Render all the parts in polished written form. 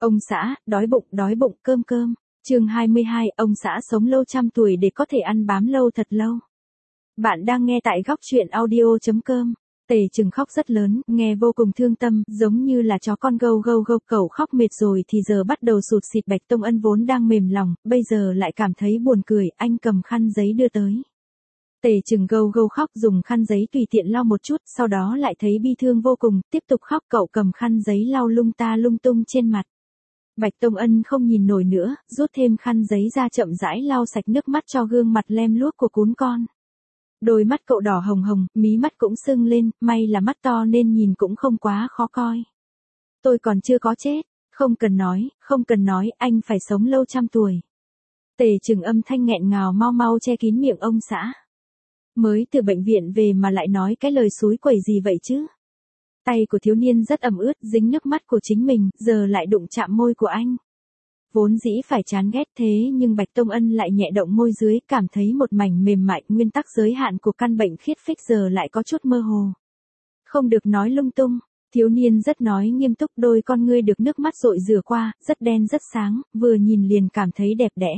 Ông xã, đói bụng, cơm. Chương 22, ông xã sống lâu trăm tuổi để có thể ăn bám lâu thật lâu. Bạn đang nghe tại góc truyện audio.com. Tề Trừng khóc rất lớn, nghe vô cùng thương tâm, giống như là chó con gâu, cậu khóc mệt rồi thì giờ bắt đầu sụt sịt. Bạch Tông Ân vốn đang mềm lòng, bây giờ lại cảm thấy buồn cười, anh cầm khăn giấy đưa tới. Tề Trừng gâu khóc, dùng khăn giấy tùy tiện lau một chút, sau đó lại thấy bi thương vô cùng, tiếp tục khóc. Cậu cầm khăn giấy lau lung tung trên mặt. Bạch Tông Ân không nhìn nổi nữa, rút thêm khăn giấy ra chậm rãi lau sạch nước mắt cho gương mặt lem luốc của cún con. Đôi mắt cậu đỏ hồng, mí mắt cũng sưng lên, may là mắt to nên nhìn cũng không quá khó coi. Tôi còn chưa có chết, không cần nói, anh phải sống lâu trăm tuổi. Tề Trừng âm thanh nghẹn ngào mau che kín miệng ông xã. Mới từ bệnh viện về mà lại nói cái lời xúi quẩy gì vậy chứ? Tay của thiếu niên rất ẩm ướt, dính nước mắt của chính mình, giờ lại đụng chạm môi của anh. Vốn dĩ phải chán ghét thế nhưng Bạch Tông Ân lại nhẹ động môi dưới, cảm thấy một mảnh mềm mại, nguyên tắc giới hạn của căn bệnh khiết phích giờ lại có chút mơ hồ. Không được nói lung tung, thiếu niên rất nói nghiêm túc, đôi con ngươi được nước mắt dội rửa qua, rất đen rất sáng, vừa nhìn liền cảm thấy đẹp đẽ.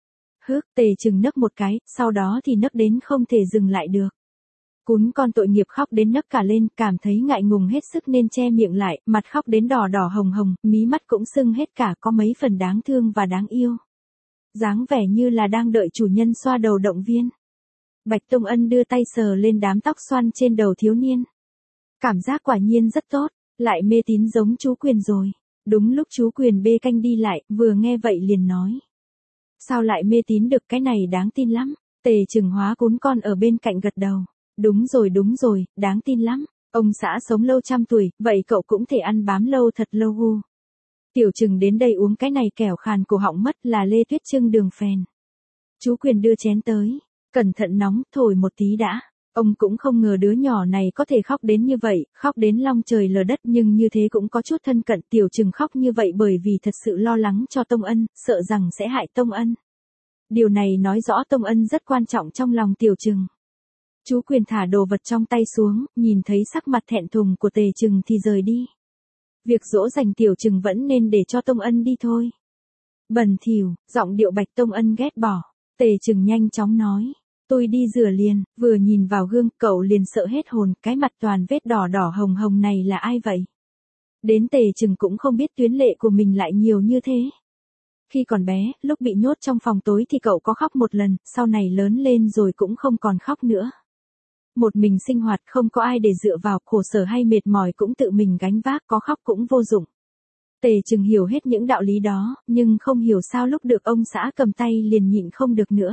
Tề Trừng nấc một cái, sau đó thì nấc đến không thể dừng lại được. Cún con tội nghiệp khóc đến nấc cả lên, cảm thấy ngại ngùng hết sức nên che miệng lại, mặt khóc đến đỏ hồng, mí mắt cũng sưng hết cả, có mấy phần đáng thương và đáng yêu. Dáng vẻ như là đang đợi chủ nhân xoa đầu động viên. Bạch Tông Ân đưa tay sờ lên đám tóc xoăn trên đầu thiếu niên. Cảm giác quả nhiên rất tốt, lại mê tín giống chú Quyền rồi. Đúng lúc chú Quyền bê canh đi lại, vừa nghe vậy liền nói. Sao lại mê tín được, cái này đáng tin lắm. Tề Trừng hóa cún con ở bên cạnh gật đầu. Đúng rồi, đáng tin lắm. Ông xã sống lâu trăm tuổi, vậy cậu cũng thể ăn bám lâu thật lâu hu. Tiểu Trừng đến đây uống cái này kẻo khàn cổ họng mất, là Lê Tuyết Trưng đường phèn. Chú Quyền đưa chén tới. Cẩn thận nóng, thổi một tí đã. Ông cũng không ngờ đứa nhỏ này có thể khóc đến như vậy, khóc đến long trời lở đất, nhưng như thế cũng có chút thân cận. Tiểu Trừng khóc như vậy bởi vì thật sự lo lắng cho Tông Ân, sợ rằng sẽ hại Tông Ân. Điều này nói rõ Tông Ân rất quan trọng trong lòng Tiểu Trừng. Chú Quyền thả đồ vật trong tay xuống, nhìn thấy sắc mặt thẹn thùng của Tề Trừng thì rời đi. Việc dỗ dành Tiểu Trừng vẫn nên để cho Tông Ân đi thôi. Bẩn thỉu, giọng điệu Bạch Tông Ân ghét bỏ. Tề Trừng nhanh chóng nói. Tôi đi rửa liền, vừa nhìn vào gương, cậu liền sợ hết hồn, cái mặt toàn vết đỏ hồng này là ai vậy? Đến Tề Trừng cũng không biết tuyến lệ của mình lại nhiều như thế. Khi còn bé, lúc bị nhốt trong phòng tối thì cậu có khóc một lần, sau này lớn lên rồi cũng không còn khóc nữa. Một mình sinh hoạt, không có ai để dựa vào, khổ sở hay mệt mỏi cũng tự mình gánh vác, có khóc cũng vô dụng. Tề Trừng hiểu hết những đạo lý đó, nhưng không hiểu sao lúc được ông xã cầm tay liền nhịn không được nữa.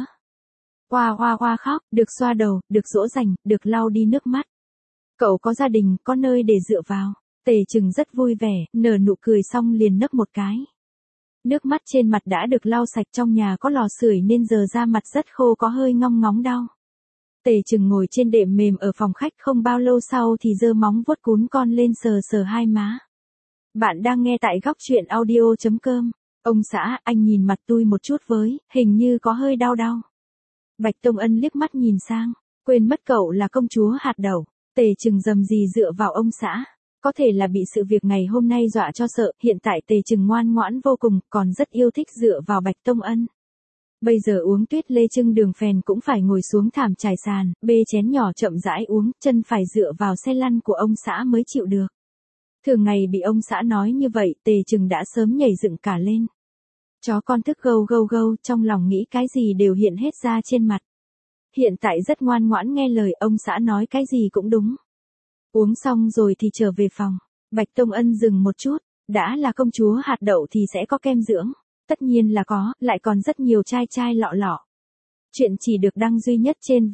Hoa khóc, được xoa đầu, được dỗ dành, được lau đi nước mắt. Cậu có gia đình, có nơi để dựa vào. Tề Trừng rất vui vẻ, nở nụ cười xong liền nấc một cái. Nước mắt trên mặt đã được lau sạch, trong nhà có lò sưởi nên giờ da mặt rất khô, có hơi ngong ngóng đau. Tề Trừng ngồi trên đệm mềm ở phòng khách, không bao lâu sau thì giơ móng vuốt cún con lên sờ hai má. Bạn đang nghe tại góc truyện audio.com. Ông xã, anh nhìn mặt tôi một chút với, hình như có hơi đau. Bạch Tông Ân liếc mắt nhìn sang, quên mất cậu là công chúa hạt đậu. Tề Trừng dầm gì dựa vào ông xã. Có thể là bị sự việc ngày hôm nay dọa cho sợ, hiện tại Tề Trừng ngoan ngoãn vô cùng, còn rất yêu thích dựa vào Bạch Tông Ân. Bây giờ uống Tuyết Lê Trưng đường phèn cũng phải ngồi xuống thảm trải sàn, bê chén nhỏ chậm rãi uống, chân phải dựa vào xe lăn của ông xã mới chịu được. Thường ngày bị ông xã nói như vậy, Tề Trừng đã sớm nhảy dựng cả lên. Chó con thức gâu, trong lòng nghĩ cái gì đều hiện hết ra trên mặt. Hiện tại rất ngoan ngoãn nghe lời, ông xã nói cái gì cũng đúng. Uống xong rồi thì trở về phòng. Bạch Tông Ân dừng một chút, đã là công chúa hạt đậu thì sẽ có kem dưỡng. Tất nhiên là có, lại còn rất nhiều chai lọ. Chuyện chỉ được đăng duy nhất trên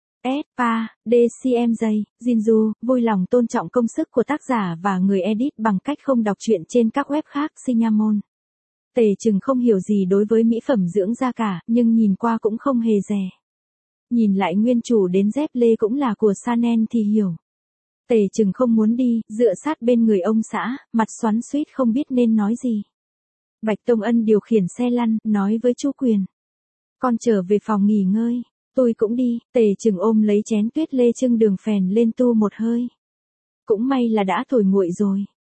WSPA.DCMJ, Jinju, vui lòng tôn trọng công sức của tác giả và người edit bằng cách không đọc truyện trên các web khác. Cinnamon. Tề Trừng không hiểu gì đối với mỹ phẩm dưỡng da cả, nhưng nhìn qua cũng không hề rẻ. Nhìn lại nguyên chủ đến dép lê cũng là của Chanel thì hiểu. Tề Trừng không muốn đi, dựa sát bên người ông xã, mặt xoắn xuýt không biết nên nói gì. Bạch Tông Ân điều khiển xe lăn, nói với chú Quyền. Con trở về phòng nghỉ ngơi, tôi cũng đi. Tề Trừng ôm lấy chén Tuyết Lê Trưng đường phèn lên tu một hơi. Cũng may là đã thổi nguội rồi.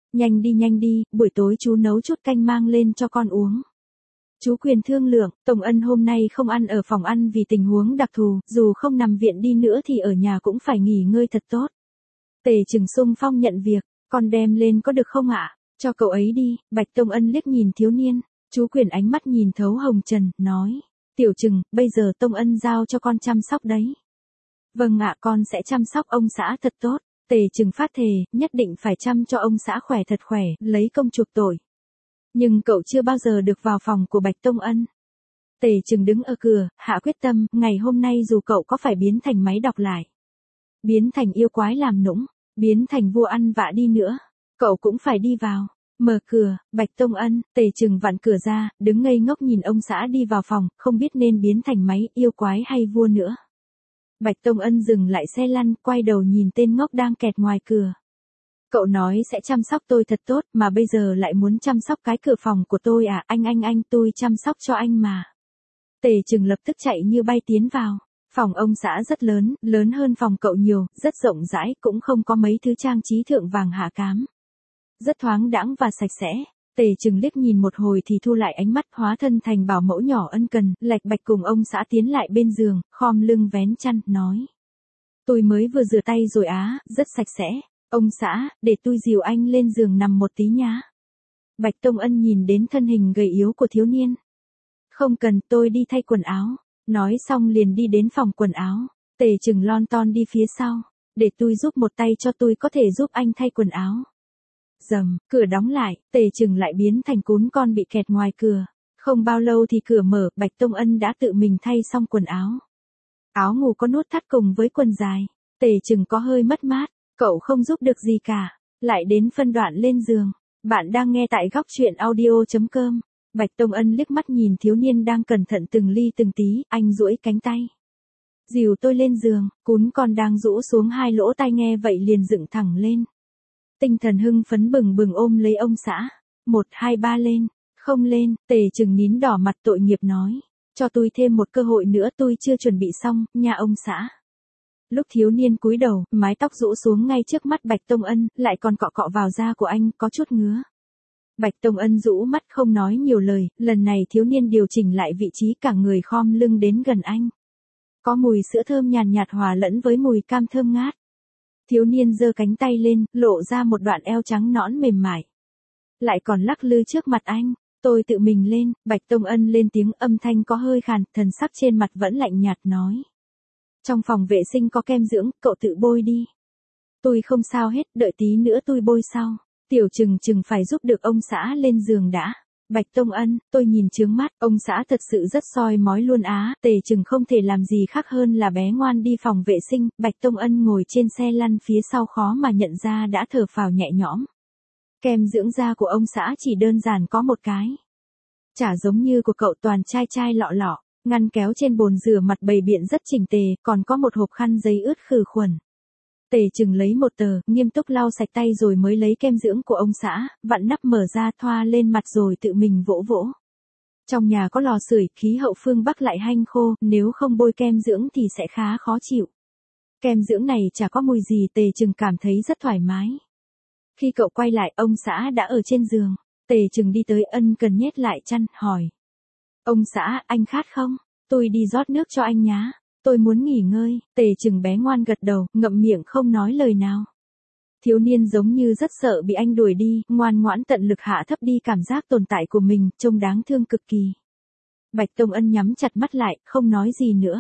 nhanh đi, buổi tối chú nấu chút canh mang lên cho con uống. Chú Quyền thương lượng, Tổng Ân hôm nay không ăn ở phòng ăn vì tình huống đặc thù, dù không nằm viện đi nữa thì ở nhà cũng phải nghỉ ngơi thật tốt. Tề Trừng xung phong nhận việc, con đem lên có được không ạ? Cho cậu ấy đi, Bạch Tông Ân liếc nhìn thiếu niên, chú Quyền ánh mắt nhìn thấu hồng trần, nói, Tiểu Trừng, bây giờ Tông Ân giao cho con chăm sóc đấy. Vâng ạ, con sẽ chăm sóc ông xã thật tốt. Tề Trừng phát thề, nhất định phải chăm cho ông xã khỏe thật khỏe, lấy công chuộc tội. Nhưng cậu chưa bao giờ được vào phòng của Bạch Tông Ân. Tề Trừng đứng ở cửa, hạ quyết tâm, ngày hôm nay dù cậu có phải biến thành máy đọc lại, biến thành yêu quái làm nũng, biến thành vua ăn vạ đi nữa, cậu cũng phải đi vào. Mở cửa, Bạch Tông Ân, Tề Trừng vặn cửa ra, đứng ngây ngốc nhìn ông xã đi vào phòng, không biết nên biến thành máy, yêu quái hay vua nữa. Bạch Tông Ân dừng lại xe lăn, quay đầu nhìn tên ngốc đang kẹt ngoài cửa. Cậu nói sẽ chăm sóc tôi thật tốt, mà bây giờ lại muốn chăm sóc cái cửa phòng của tôi à? Anh, tôi chăm sóc cho anh mà. Tề Trừng lập tức chạy như bay tiến vào. Phòng ông xã rất lớn, lớn hơn phòng cậu nhiều, rất rộng rãi, cũng không có mấy thứ trang trí thượng vàng hạ cám. Rất thoáng đãng và sạch sẽ. Tề Trừng liếc nhìn một hồi thì thu lại ánh mắt, hóa thân thành bảo mẫu nhỏ ân cần, lạch bạch cùng ông xã tiến lại bên giường, khom lưng vén chăn, nói. Tôi mới vừa rửa tay rồi á, rất sạch sẽ. Ông xã, để tôi dìu anh lên giường nằm một tí nhá. Bạch Tông Ân nhìn đến thân hình gầy yếu của thiếu niên. Không cần, tôi đi thay quần áo. Nói xong liền đi đến phòng quần áo. Tề Trừng lon ton đi phía sau. Để tôi giúp một tay cho tôi có thể giúp anh thay quần áo. Rầm, cửa đóng lại, Tề Trừng lại biến thành cún con bị kẹt ngoài cửa. Không bao lâu thì cửa mở, Bạch Tông Ân đã tự mình thay xong quần áo. Áo ngủ có nút thắt cùng với quần dài. Tề Trừng có hơi mất mát, cậu không giúp được gì cả. Lại đến phân đoạn lên giường. Bạn đang nghe tại góc truyện audio.com. Bạch Tông Ân liếc mắt nhìn thiếu niên đang cẩn thận từng ly từng tí, anh duỗi cánh tay. Dìu tôi lên giường, cún con đang rũ xuống hai lỗ tai nghe vậy liền dựng thẳng lên. Tinh thần hưng phấn bừng bừng ôm lấy ông xã. 1, 2, 3 lên. Không lên, Tề Trừng nín đỏ mặt tội nghiệp nói. Cho tôi thêm một cơ hội nữa, tôi chưa chuẩn bị xong, nha ông xã. Lúc thiếu niên cúi đầu, mái tóc rũ xuống ngay trước mắt Bạch Tông Ân, lại còn cọ cọ vào da của anh, có chút ngứa. Bạch Tông Ân rũ mắt không nói nhiều lời, lần này thiếu niên điều chỉnh lại vị trí cả người khom lưng đến gần anh. Có mùi sữa thơm nhàn nhạt hòa lẫn với mùi cam thơm ngát. Thiếu niên giơ cánh tay lên, lộ ra một đoạn eo trắng nõn mềm mại. Lại còn lắc lư trước mặt anh, tôi tự mình lên, Bạch Tông Ân lên tiếng âm thanh có hơi khàn, thần sắc trên mặt vẫn lạnh nhạt nói. Trong phòng vệ sinh có kem dưỡng, cậu tự bôi đi. Tôi không sao hết, đợi tí nữa tôi bôi sau. Tiểu Trừng phải giúp được ông xã lên giường đã. Bạch Tông Ân, tôi nhìn chướng mắt, ông xã thật sự rất soi mói luôn á. Tề Trừng không thể làm gì khác hơn là bé ngoan đi phòng vệ sinh. Bạch Tông Ân ngồi trên xe lăn phía sau khó mà nhận ra đã thở phào nhẹ nhõm. Kem dưỡng da của ông xã chỉ đơn giản có một cái. Chả giống như của cậu toàn chai chai lọ lọ. Ngăn kéo trên bồn rửa mặt bày biện rất chỉnh tề, còn có một hộp khăn giấy ướt khử khuẩn. Tề Trừng lấy một tờ, nghiêm túc lau sạch tay rồi mới lấy kem dưỡng của ông xã, vặn nắp mở ra thoa lên mặt rồi tự mình vỗ vỗ. Trong nhà có lò sưởi, khí hậu phương Bắc lại hanh khô, nếu không bôi kem dưỡng thì sẽ khá khó chịu. Kem dưỡng này chả có mùi gì, Tề Trừng cảm thấy rất thoải mái. Khi cậu quay lại, ông xã đã ở trên giường. Tề Trừng đi tới ân cần nhét lại chăn, hỏi. Ông xã, anh khát không? Tôi đi rót nước cho anh nhá. Tôi muốn nghỉ ngơi. Tề Trừng bé ngoan gật đầu, ngậm miệng không nói lời nào. Thiếu niên giống như rất sợ bị anh đuổi đi, ngoan ngoãn tận lực hạ thấp đi cảm giác tồn tại của mình, trông đáng thương cực kỳ. Bạch Tông Ân nhắm chặt mắt lại, không nói gì nữa.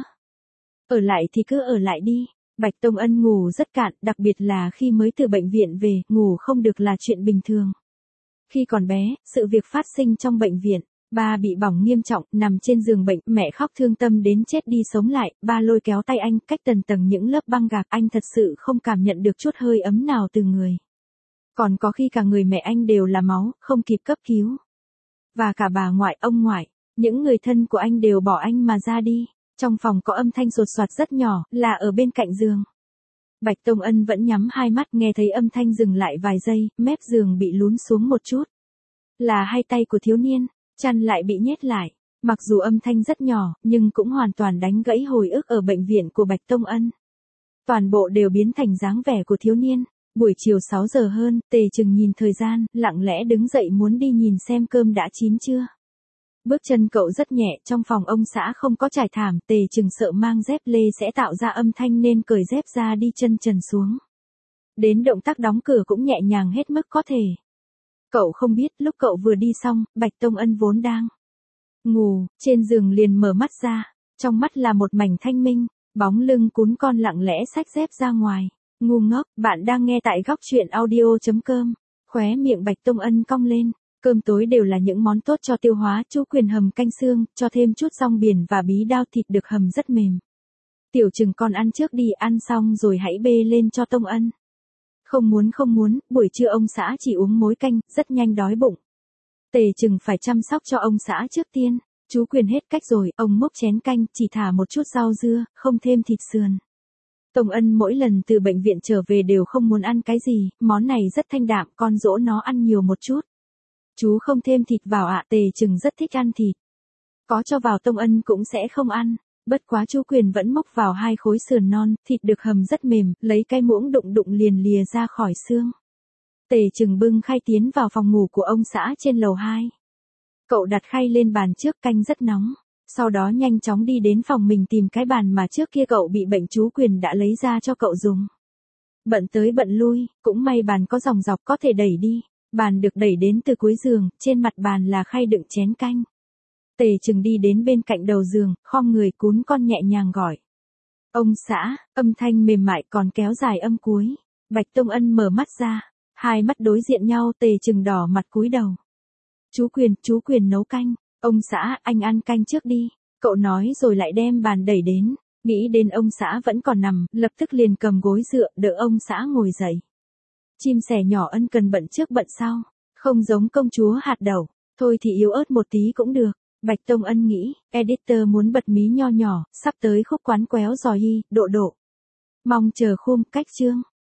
Ở lại thì cứ ở lại đi. Bạch Tông Ân ngủ rất cạn, đặc biệt là khi mới từ bệnh viện về, ngủ không được là chuyện bình thường. Khi còn bé, sự việc phát sinh trong bệnh viện. Ba bị bỏng nghiêm trọng, nằm trên giường bệnh, mẹ khóc thương tâm đến chết đi sống lại, ba lôi kéo tay anh, cách tầng tầng những lớp băng gạc, anh thật sự không cảm nhận được chút hơi ấm nào từ người. Còn có khi cả người mẹ anh đều là máu, không kịp cấp cứu. Và cả bà ngoại, ông ngoại, những người thân của anh đều bỏ anh mà ra đi. Trong phòng có âm thanh sột soạt rất nhỏ, là ở bên cạnh giường. Bạch Tông Ân vẫn nhắm hai mắt, nghe thấy âm thanh dừng lại vài giây, mép giường bị lún xuống một chút. Là hai tay của thiếu niên. Chăn lại bị nhét lại, mặc dù âm thanh rất nhỏ, nhưng cũng hoàn toàn đánh gãy hồi ức ở bệnh viện của Bạch Tông Ân. Toàn bộ đều biến thành dáng vẻ của thiếu niên. Buổi chiều 6 giờ hơn, Tề Trừng nhìn thời gian, lặng lẽ đứng dậy muốn đi nhìn xem cơm đã chín chưa. Bước chân cậu rất nhẹ, trong phòng ông xã không có trải thảm, Tề Trừng sợ mang dép lê sẽ tạo ra âm thanh nên cởi dép ra đi chân trần xuống. Đến động tác đóng cửa cũng nhẹ nhàng hết mức có thể. Cậu không biết, lúc cậu vừa đi xong, Bạch Tông Ân vốn đang ngủ, trên giường liền mở mắt ra, trong mắt là một mảnh thanh minh, bóng lưng cún con lặng lẽ xách dép ra ngoài. Ngu ngốc, bạn đang nghe tại góc truyện audio.com. Khóe miệng Bạch Tông Ân cong lên, cơm tối đều là những món tốt cho tiêu hóa, Chú Quyền hầm canh xương, cho thêm chút rong biển và bí đao thịt được hầm rất mềm. Tiểu Trừng con ăn trước đi, ăn xong rồi hãy bê lên cho Tông Ân. Không muốn, buổi trưa ông xã chỉ uống muối canh, rất nhanh đói bụng. Tề Trừng phải chăm sóc cho ông xã trước tiên. Chú Quyền hết cách rồi, ông múc chén canh, chỉ thả một chút rau dưa, không thêm thịt sườn. Tông Ân mỗi lần từ bệnh viện trở về đều không muốn ăn cái gì, món này rất thanh đạm, con dỗ nó ăn nhiều một chút. Chú không thêm thịt vào ạ, Tề Trừng rất thích ăn thịt. Có cho vào Tông Ân cũng sẽ không ăn. Bất quá chú Quyền vẫn móc vào 2 khối sườn non, thịt được hầm rất mềm, lấy cái muỗng đụng liền lìa ra khỏi xương. Tề Trừng bưng khay tiến vào phòng ngủ của ông xã trên lầu 2. Cậu đặt khay lên bàn trước, canh rất nóng. Sau đó nhanh chóng đi đến phòng mình tìm cái bàn mà trước kia cậu bị bệnh chú Quyền đã lấy ra cho cậu dùng. Bận tới bận lui, cũng may bàn có dòng dọc có thể đẩy đi. Bàn được đẩy đến từ cuối giường, trên mặt bàn là khay đựng chén canh. Tề Trừng đi đến bên cạnh đầu giường, khom người cún con nhẹ nhàng gọi. Ông xã, âm thanh mềm mại còn kéo dài âm cuối. Bạch Tông Ân mở mắt ra, hai mắt đối diện nhau, Tề Trừng đỏ mặt cúi đầu. Chú Quyền nấu canh. Ông xã, anh ăn canh trước đi. Cậu nói rồi lại đem bàn đẩy đến. Nghĩ đến ông xã vẫn còn nằm, lập tức liền cầm gối dựa, đỡ ông xã ngồi dậy. Chim sẻ nhỏ ân cần bận trước bận sau. Không giống công chúa hạt đậu. Thôi thì yếu ớt một tí cũng được. Bạch Tông Ân nghĩ, editor muốn bật mí nho nhỏ, sắp tới khúc quán quéo giò hi, độ. Mong chờ khung cách chương.